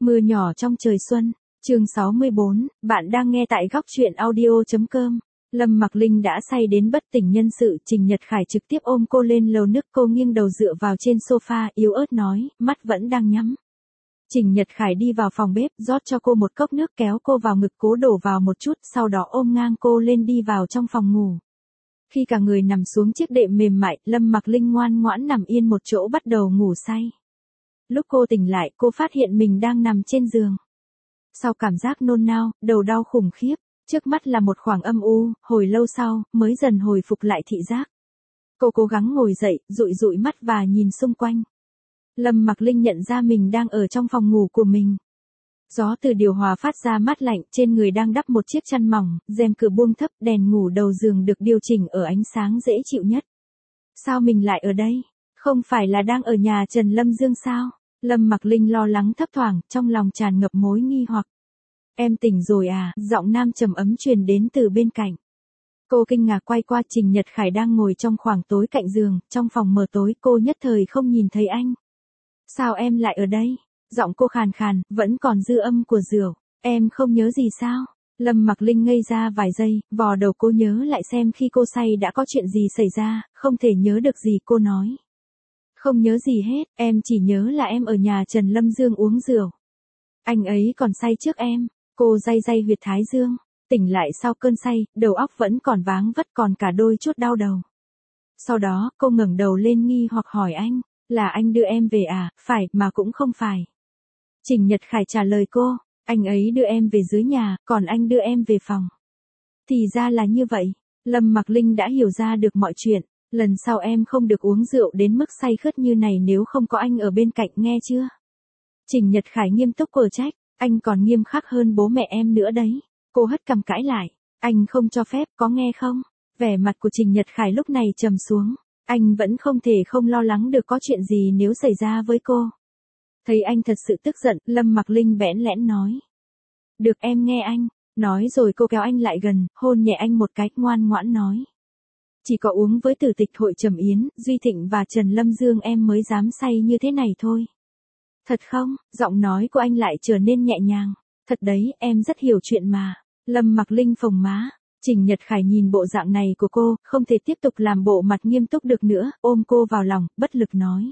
Mưa nhỏ trong trời xuân, chương 64, bạn đang nghe tại góc truyện audio.com. Lâm Mặc Linh đã say đến bất tỉnh nhân sự, Trình Nhật Khải trực tiếp ôm cô lên lầu nước, cô nghiêng đầu dựa vào trên sofa, yếu ớt nói, mắt vẫn đang nhắm. Trình Nhật Khải đi vào phòng bếp, rót cho cô một cốc nước, kéo cô vào ngực, cố đổ vào một chút, sau đó ôm ngang cô lên đi vào trong phòng ngủ. Khi cả người nằm xuống chiếc đệm mềm mại, Lâm Mặc Linh ngoan ngoãn nằm yên một chỗ bắt đầu ngủ say. Lúc cô tỉnh lại, cô phát hiện mình đang nằm trên giường. Sau cảm giác nôn nao, đầu đau khủng khiếp, trước mắt là một khoảng âm u, hồi lâu sau, mới dần hồi phục lại thị giác. Cô cố gắng ngồi dậy, dụi dụi mắt và nhìn xung quanh. Lâm Mặc Linh nhận ra mình đang ở trong phòng ngủ của mình. Gió từ điều hòa phát ra mát lạnh, trên người đang đắp một chiếc chăn mỏng, rèm cửa buông thấp, đèn ngủ đầu giường được điều chỉnh ở ánh sáng dễ chịu nhất. Sao mình lại ở đây? Không phải là đang ở nhà Trần Lâm Dương sao? Lâm Mặc Linh lo lắng thấp thoảng, trong lòng tràn ngập mối nghi hoặc. Em tỉnh rồi à? Giọng nam trầm ấm truyền đến từ bên cạnh. Cô kinh ngạc quay qua, Trình Nhật Khải đang ngồi trong khoảng tối cạnh giường, trong phòng mờ tối, cô nhất thời không nhìn thấy anh. Sao em lại ở đây? Giọng cô khàn khàn, vẫn còn dư âm của rượu. Em không nhớ gì sao? Lâm Mặc Linh ngây ra vài giây, vò đầu cô nhớ lại xem khi cô say đã có chuyện gì xảy ra, không thể nhớ được gì, cô nói. Không nhớ gì hết, em chỉ nhớ là em ở nhà Trần Lâm Dương uống rượu. Anh ấy còn say trước em. Cô day day huyệt thái dương, tỉnh lại sau cơn say, đầu óc vẫn còn váng vất, còn cả đôi chút đau đầu. Sau đó, cô ngẩng đầu lên nghi hoặc hỏi anh, là anh đưa em về à? Phải, mà cũng không phải. Trình Nhật Khải trả lời cô, anh ấy đưa em về dưới nhà, còn anh đưa em về phòng. Thì ra là như vậy. Lâm Mặc Linh đã hiểu ra được mọi chuyện. Lần sau em không được uống rượu đến mức say khướt như này nếu không có anh ở bên cạnh, nghe chưa? Trình Nhật Khải nghiêm túc cở trách, anh còn nghiêm khắc hơn bố mẹ em nữa đấy. Cô hất cằm cãi lại, anh không cho phép, có nghe không? Vẻ mặt của Trình Nhật Khải lúc này trầm xuống, anh vẫn không thể không lo lắng được có chuyện gì nếu xảy ra với cô. Thấy anh thật sự tức giận, Lâm Mặc Linh bẽn lẽn nói. Được, em nghe anh. Nói rồi cô kéo anh lại gần, hôn nhẹ anh một cái, ngoan ngoãn nói. Chỉ có uống với Tử Tịch, Hội Trầm Yến, Duy Thịnh và Trần Lâm Dương em mới dám say như thế này thôi. Thật không? Giọng nói của anh lại trở nên nhẹ nhàng. Thật đấy, em rất hiểu chuyện mà. Lâm Mặc Linh phồng má. Trình Nhật Khải nhìn bộ dạng này của cô, không thể tiếp tục làm bộ mặt nghiêm túc được nữa, ôm cô vào lòng, bất lực nói.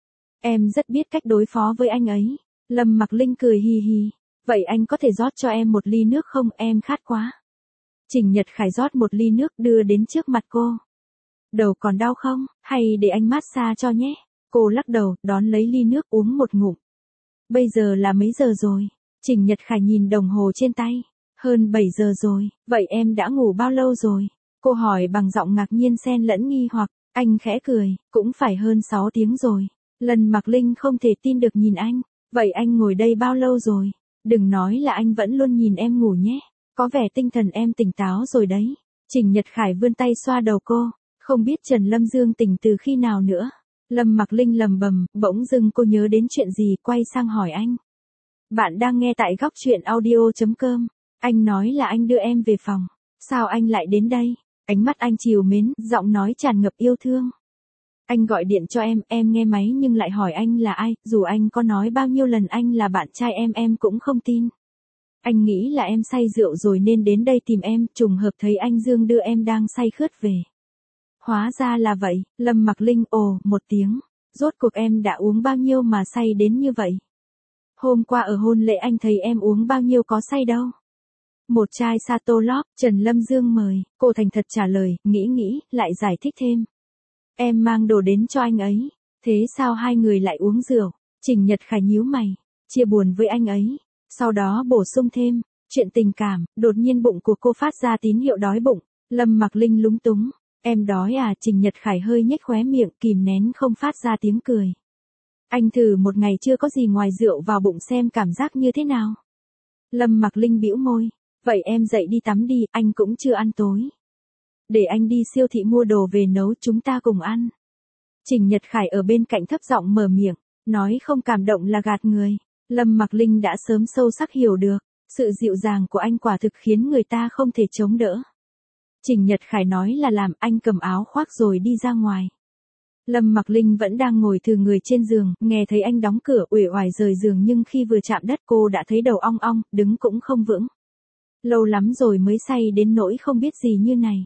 Em rất biết cách đối phó với anh ấy. Lâm Mặc Linh cười hi hi. Vậy anh có thể rót cho em một ly nước không, em khát quá. Trình Nhật Khải rót một ly nước đưa đến trước mặt cô. Đầu còn đau không, hay để anh massage cho nhé? Cô lắc đầu, đón lấy ly nước uống một ngụm. Bây giờ là mấy giờ rồi? Trình Nhật Khải nhìn đồng hồ trên tay. Hơn 7 giờ rồi, vậy em đã ngủ bao lâu rồi? Cô hỏi bằng giọng ngạc nhiên xen lẫn nghi hoặc, anh khẽ cười, cũng phải hơn 6 tiếng rồi. Lâm Mặc Linh không thể tin được nhìn anh, vậy anh ngồi đây bao lâu rồi? Đừng nói là anh vẫn luôn nhìn em ngủ nhé, có vẻ tinh thần em tỉnh táo rồi đấy. Trình Nhật Khải vươn tay xoa đầu cô, không biết Trần Lâm Dương tỉnh từ khi nào nữa. Lâm Mặc Linh lầm bầm, bỗng dưng cô nhớ đến chuyện gì, quay sang hỏi anh. Bạn đang nghe tại góc truyện audio.com. Anh nói là anh đưa em về phòng. Sao anh lại đến đây? Ánh mắt anh trìu mến, giọng nói tràn ngập yêu thương. Anh gọi điện cho em nghe máy nhưng lại hỏi anh là ai, dù anh có nói bao nhiêu lần anh là bạn trai em cũng không tin. Anh nghĩ là em say rượu rồi nên đến đây tìm em, trùng hợp thấy anh Dương đưa em đang say khướt về. Hóa ra là vậy. Lâm Mặc Linh ồ một tiếng. Rốt cuộc em đã uống bao nhiêu mà say đến như vậy? Hôm qua ở hôn lễ anh thấy em uống bao nhiêu, có say đâu. Một chai Sato Lop, Trần Lâm Dương mời. Cô thành thật trả lời, nghĩ, lại giải thích thêm. Em mang đồ đến cho anh ấy. Thế sao hai người lại uống rượu? Trình Nhật Khải nhíu mày, chia buồn với anh ấy. Sau đó bổ sung thêm, chuyện tình cảm. Đột nhiên bụng của cô phát ra tín hiệu đói bụng. Lâm Mặc Linh lúng túng. Em đói à? Trình Nhật Khải hơi nhếch khóe miệng, kìm nén không phát ra tiếng cười. Anh thử một ngày chưa có gì ngoài rượu vào bụng xem cảm giác như thế nào. Lâm Mặc Linh bĩu môi. Vậy em dậy đi tắm đi, anh cũng chưa ăn tối. Để anh đi siêu thị mua đồ về nấu, chúng ta cùng ăn. Trình Nhật Khải ở bên cạnh thấp giọng mở miệng, nói không cảm động là gạt người. Lâm Mặc Linh đã sớm sâu sắc hiểu được, sự dịu dàng của anh quả thực khiến người ta không thể chống đỡ. Trình Nhật Khải nói là làm, anh cầm áo khoác rồi đi ra ngoài. Lâm Mặc Linh vẫn đang ngồi thừ người trên giường, nghe thấy anh đóng cửa uể oải rời giường nhưng khi vừa chạm đất cô đã thấy đầu ong ong, đứng cũng không vững. Lâu lắm rồi mới say đến nỗi không biết gì như này.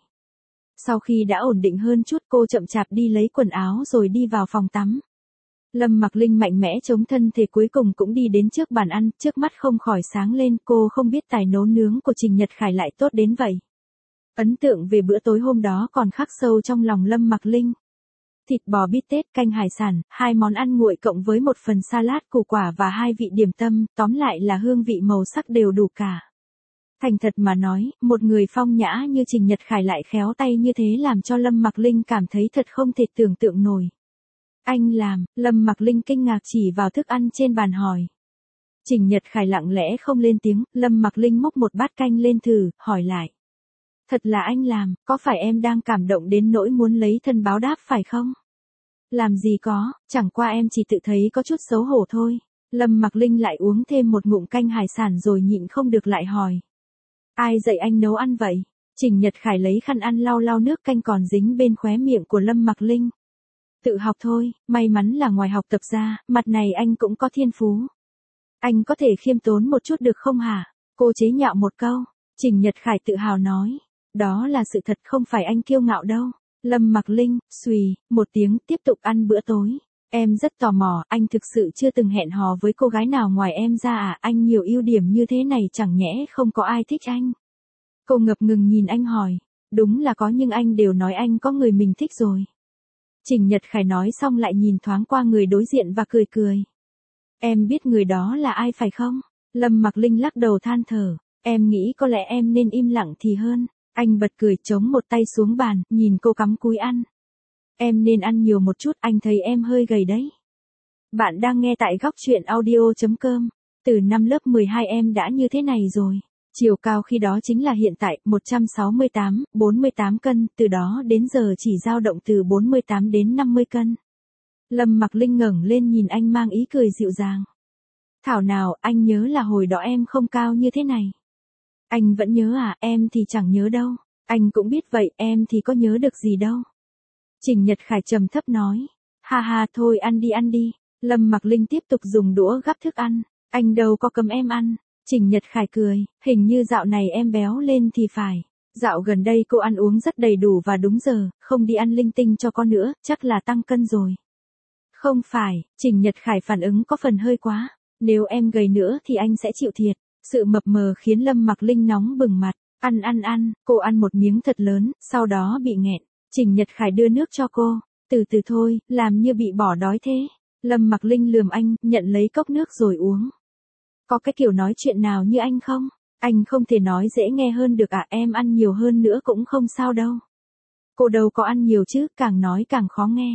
Sau khi đã ổn định hơn chút cô chậm chạp đi lấy quần áo rồi đi vào phòng tắm. Lâm Mặc Linh mạnh mẽ chống thân thể cuối cùng cũng đi đến trước bàn ăn, trước mắt không khỏi sáng lên, cô không biết tài nấu nướng của Trình Nhật Khải lại tốt đến vậy. Ấn tượng về bữa tối hôm đó còn khắc sâu trong lòng Lâm Mặc Linh. Thịt bò bít tết, canh hải sản, 2 món ăn nguội cộng với một phần salad củ quả và 2 vị điểm tâm, tóm lại là hương vị màu sắc đều đủ cả. Thành thật mà nói, một người phong nhã như Trình Nhật Khải lại khéo tay như thế làm cho Lâm Mặc Linh cảm thấy thật không thể tưởng tượng nổi. Anh làm, Lâm Mặc Linh kinh ngạc chỉ vào thức ăn trên bàn hỏi. Trình Nhật Khải lặng lẽ không lên tiếng, Lâm Mặc Linh múc một bát canh lên thử, hỏi lại. Thật là anh làm, có phải em đang cảm động đến nỗi muốn lấy thân báo đáp phải không? Làm gì có, chẳng qua em chỉ tự thấy có chút xấu hổ thôi. Lâm Mặc Linh lại uống thêm một ngụm canh hải sản rồi nhịn không được lại hỏi. Ai dạy anh nấu ăn vậy? Trình Nhật Khải lấy khăn ăn lau lau nước canh còn dính bên khóe miệng của Lâm Mặc Linh. Tự học thôi, may mắn là ngoài học tập ra, mặt này anh cũng có thiên phú. Anh có thể khiêm tốn một chút được không hả? Cô chế nhạo một câu. Trình Nhật Khải tự hào nói. Đó là sự thật, không phải anh kiêu ngạo đâu. Lâm Mặc Linh, xùy, một tiếng tiếp tục ăn bữa tối. Em rất tò mò, anh thực sự chưa từng hẹn hò với cô gái nào ngoài em ra à? Anh nhiều ưu điểm như thế này chẳng nhẽ không có ai thích anh? Cô ngập ngừng nhìn anh hỏi. Đúng là có nhưng anh đều nói anh có người mình thích rồi. Trình Nhật Khải nói xong lại nhìn thoáng qua người đối diện và cười cười. Em biết người đó là ai phải không? Lâm Mặc Linh lắc đầu than thở. Em nghĩ có lẽ em nên im lặng thì hơn. Anh bật cười chống một tay xuống bàn, nhìn cô cắm cúi ăn. Em nên ăn nhiều một chút, anh thấy em hơi gầy đấy. Bạn đang nghe tại góc truyện audio.com. Từ năm lớp 12 em đã như thế này rồi. Chiều cao khi đó chính là hiện tại, 168, 48 cân, từ đó đến giờ chỉ dao động từ 48 đến 50 cân. Lâm Mặc Linh ngẩng lên nhìn anh mang ý cười dịu dàng. Thảo nào, anh nhớ là hồi đó em không cao như thế này. Anh vẫn nhớ à? Em thì chẳng nhớ đâu. Anh cũng biết vậy, em thì có nhớ được gì đâu. Trình Nhật Khải trầm thấp nói. Ha ha, thôi ăn đi. Lâm Mặc Linh tiếp tục dùng đũa gắp thức ăn. Anh đâu có cấm em ăn. Trình Nhật Khải cười, hình như dạo này em béo lên thì phải. Dạo gần đây cô ăn uống rất đầy đủ và đúng giờ, không đi ăn linh tinh cho con nữa, chắc là tăng cân rồi. Không phải, Trình Nhật Khải phản ứng có phần hơi quá. Nếu em gầy nữa thì anh sẽ chịu thiệt. Sự mập mờ khiến Lâm Mặc Linh nóng bừng mặt. Ăn, cô ăn một miếng thật lớn, sau đó bị nghẹn. Trình Nhật Khải đưa nước cho cô. Từ từ thôi, làm như bị bỏ đói thế. Lâm Mặc Linh lườm anh, nhận lấy cốc nước rồi uống. Có cái kiểu nói chuyện nào như anh không? Anh không thể nói dễ nghe hơn được à? Em ăn nhiều hơn nữa cũng không sao đâu. Cô đâu có ăn nhiều chứ, càng nói càng khó nghe.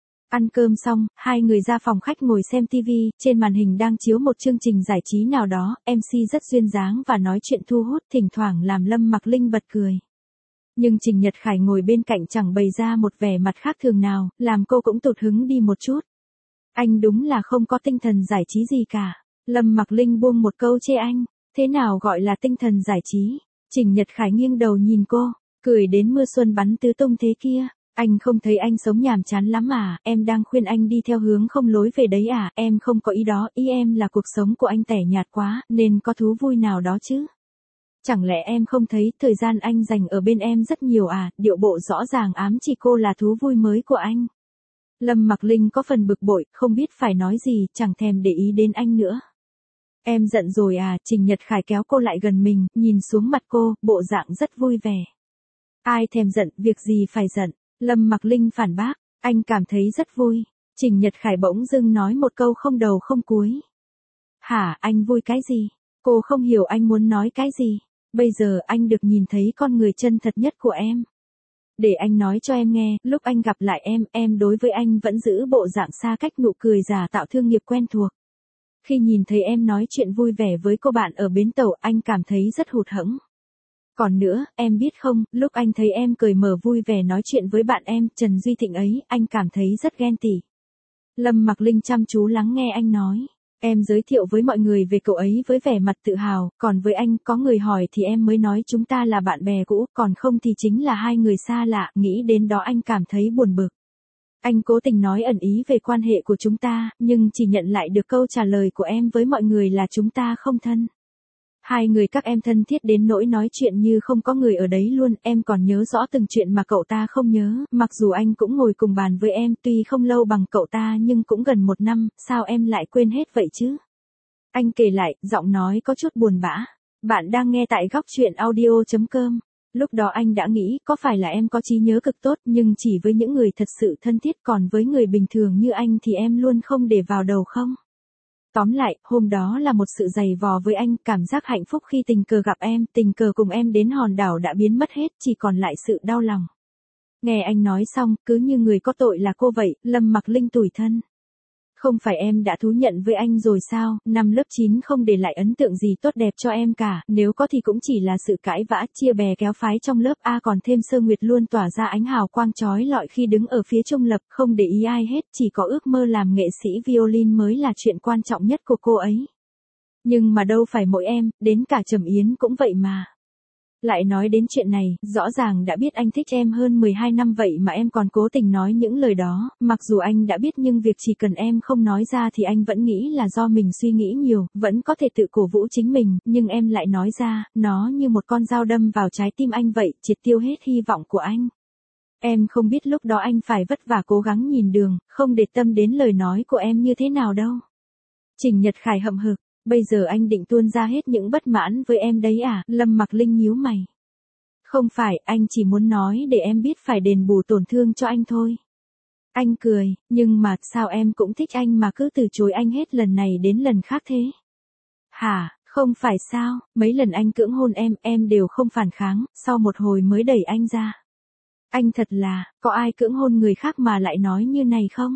Ăn cơm xong, hai người ra phòng khách ngồi xem TV, trên màn hình đang chiếu một chương trình giải trí nào đó, MC rất duyên dáng và nói chuyện thu hút, thỉnh thoảng làm Lâm Mặc Linh bật cười. Nhưng Trình Nhật Khải ngồi bên cạnh chẳng bày ra một vẻ mặt khác thường nào, làm cô cũng tụt hứng đi một chút. Anh đúng là không có tinh thần giải trí gì cả. Lâm Mặc Linh buông một câu chê anh. Thế nào gọi là tinh thần giải trí? Trình Nhật Khải nghiêng đầu nhìn cô, cười đến mưa xuân bắn tứ tung thế kia. Anh không thấy anh sống nhàm chán lắm à? Em đang khuyên anh đi theo hướng không lối về đấy à? Em không có ý đó, ý em là cuộc sống của anh tẻ nhạt quá, nên có thú vui nào đó chứ? Chẳng lẽ em không thấy thời gian anh dành ở bên em rất nhiều à? Điệu bộ rõ ràng ám chỉ cô là thú vui mới của anh. Lâm Mặc Linh có phần bực bội, không biết phải nói gì, chẳng thèm để ý đến anh nữa. Em giận rồi à? Trình Nhật Khải kéo cô lại gần mình, nhìn xuống mặt cô, bộ dạng rất vui vẻ. Ai thèm giận, việc gì phải giận? Lâm Mặc Linh phản bác, anh cảm thấy rất vui. Trình Nhật Khải bỗng dưng nói một câu không đầu không cuối. Hả, anh vui cái gì? Cô không hiểu anh muốn nói cái gì. Bây giờ anh được nhìn thấy con người chân thật nhất của em. Để anh nói cho em nghe, lúc anh gặp lại em đối với anh vẫn giữ bộ dạng xa cách nụ cười giả tạo thương nghiệp quen thuộc. Khi nhìn thấy em nói chuyện vui vẻ với cô bạn ở bến tàu, anh cảm thấy rất hụt hẫng. Còn nữa, em biết không, lúc anh thấy em cởi mở vui vẻ nói chuyện với bạn em, Trần Duy Thịnh ấy, anh cảm thấy rất ghen tị. Lâm Mặc Linh chăm chú lắng nghe anh nói. Em giới thiệu với mọi người về cậu ấy với vẻ mặt tự hào, còn với anh, có người hỏi thì em mới nói chúng ta là bạn bè cũ, còn không thì chính là hai người xa lạ, nghĩ đến đó anh cảm thấy buồn bực. Anh cố tình nói ẩn ý về quan hệ của chúng ta, nhưng chỉ nhận lại được câu trả lời của em với mọi người là chúng ta không thân. Hai người các em thân thiết đến nỗi nói chuyện như không có người ở đấy luôn, em còn nhớ rõ từng chuyện mà cậu ta không nhớ, mặc dù anh cũng ngồi cùng bàn với em, tuy không lâu bằng cậu ta nhưng cũng gần 1 năm, sao em lại quên hết vậy chứ? Anh kể lại, giọng nói có chút buồn bã. Bạn đang nghe tại góc truyện audio.com. Lúc đó anh đã nghĩ có phải là em có trí nhớ cực tốt, nhưng chỉ với những người thật sự thân thiết, còn với người bình thường như anh thì em luôn không để vào đầu không? Tóm lại, hôm đó là một sự dày vò với anh, cảm giác hạnh phúc khi tình cờ gặp em, tình cờ cùng em đến hòn đảo đã biến mất hết, chỉ còn lại sự đau lòng. Nghe anh nói xong, cứ như người có tội là cô vậy, Lâm Mặc Linh tủi thân. Không phải em đã thú nhận với anh rồi sao, năm lớp 9 không để lại ấn tượng gì tốt đẹp cho em cả, nếu có thì cũng chỉ là sự cãi vã, chia bè kéo phái trong lớp A, còn thêm Sơ Nguyệt luôn tỏa ra ánh hào quang chói lọi khi đứng ở phía trung lập, không để ý ai hết, chỉ có ước mơ làm nghệ sĩ violin mới là chuyện quan trọng nhất của cô ấy. Nhưng mà đâu phải mỗi em, đến cả Trầm Yến cũng vậy mà. Lại nói đến chuyện này, rõ ràng đã biết anh thích em hơn 12 năm vậy mà em còn cố tình nói những lời đó, mặc dù anh đã biết nhưng việc chỉ cần em không nói ra thì anh vẫn nghĩ là do mình suy nghĩ nhiều, vẫn có thể tự cổ vũ chính mình, nhưng em lại nói ra, nó như một con dao đâm vào trái tim anh vậy, triệt tiêu hết hy vọng của anh. Em không biết lúc đó anh phải vất vả cố gắng nhìn đường, không để tâm đến lời nói của em như thế nào đâu. Trình Nhật Khải hậm hực. Bây giờ anh định tuôn ra hết những bất mãn với em đấy à? Lâm Mặc Linh nhíu mày. Không phải, anh chỉ muốn nói để em biết phải đền bù tổn thương cho anh thôi. Anh cười, nhưng mà sao em cũng thích anh mà cứ từ chối anh hết lần này đến lần khác thế? Hả, không phải sao, mấy lần anh cưỡng hôn em đều không phản kháng, sau một hồi mới đẩy anh ra. Anh thật là, có ai cưỡng hôn người khác mà lại nói như này không?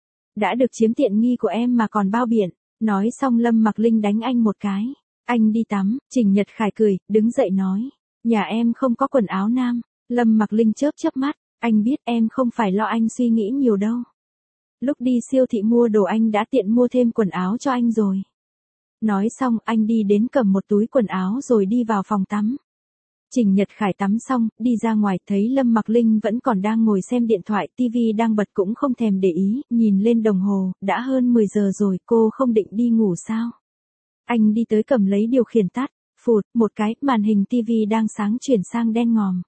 Đã được chiếm tiện nghi của em mà còn bao biện. Nói xong Lâm Mặc Linh đánh anh một cái. Anh đi tắm, Trình Nhật Khải cười, đứng dậy nói. Nhà em không có quần áo nam. Lâm Mặc Linh chớp chớp mắt. Anh biết em không phải lo anh suy nghĩ nhiều đâu. Lúc đi siêu thị mua đồ anh đã tiện mua thêm quần áo cho anh rồi. Nói xong anh đi đến cầm một túi quần áo rồi đi vào phòng tắm. Trình Nhật Khải tắm xong, đi ra ngoài thấy Lâm Mặc Linh vẫn còn đang ngồi xem điện thoại, tivi đang bật cũng không thèm để ý, nhìn lên đồng hồ, đã hơn 10 giờ rồi, cô không định đi ngủ sao? Anh đi tới cầm lấy điều khiển tắt, phụt, một cái, màn hình tivi đang sáng chuyển sang đen ngòm.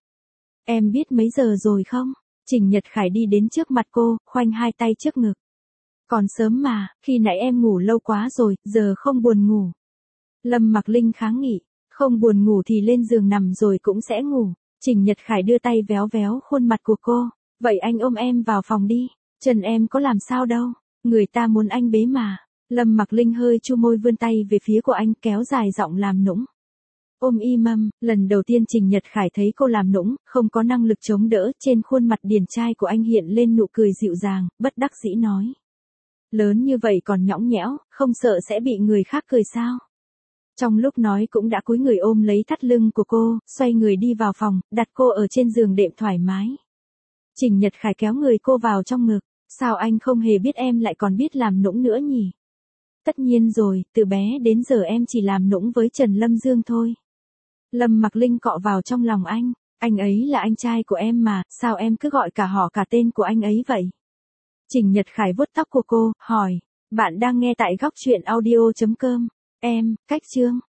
Em biết mấy giờ rồi không? Trình Nhật Khải đi đến trước mặt cô, khoanh hai tay trước ngực. Còn sớm mà, khi nãy em ngủ lâu quá rồi, giờ không buồn ngủ. Lâm Mặc Linh kháng nghị. Không buồn ngủ thì lên giường nằm rồi cũng sẽ ngủ. Trình Nhật Khải đưa tay véo véo khuôn mặt của cô. Vậy anh ôm em vào phòng đi. Chân em có làm sao đâu. Người ta muốn anh bế mà. Lâm Mặc Linh hơi chu môi vươn tay về phía của anh, kéo dài giọng làm nũng. Ôm y mâm, lần đầu tiên Trình Nhật Khải thấy cô làm nũng, không có năng lực chống đỡ, trên khuôn mặt điển trai của anh hiện lên nụ cười dịu dàng, bất đắc dĩ nói. Lớn như vậy còn nhõng nhẽo, không sợ sẽ bị người khác cười sao? Trong lúc nói cũng đã cúi người ôm lấy thắt lưng của cô, xoay người đi vào phòng, đặt cô ở trên giường đệm thoải mái. Trình Nhật Khải kéo người cô vào trong ngực, sao anh không hề biết em lại còn biết làm nũng nữa nhỉ? Tất nhiên rồi, từ bé đến giờ em chỉ làm nũng với Trần Lâm Dương thôi. Lâm Mặc Linh cọ vào trong lòng anh ấy là anh trai của em mà, sao em cứ gọi cả họ cả tên của anh ấy vậy? Trình Nhật Khải vuốt tóc của cô, hỏi, bạn đang nghe tại góc truyện audio.com, cách chương.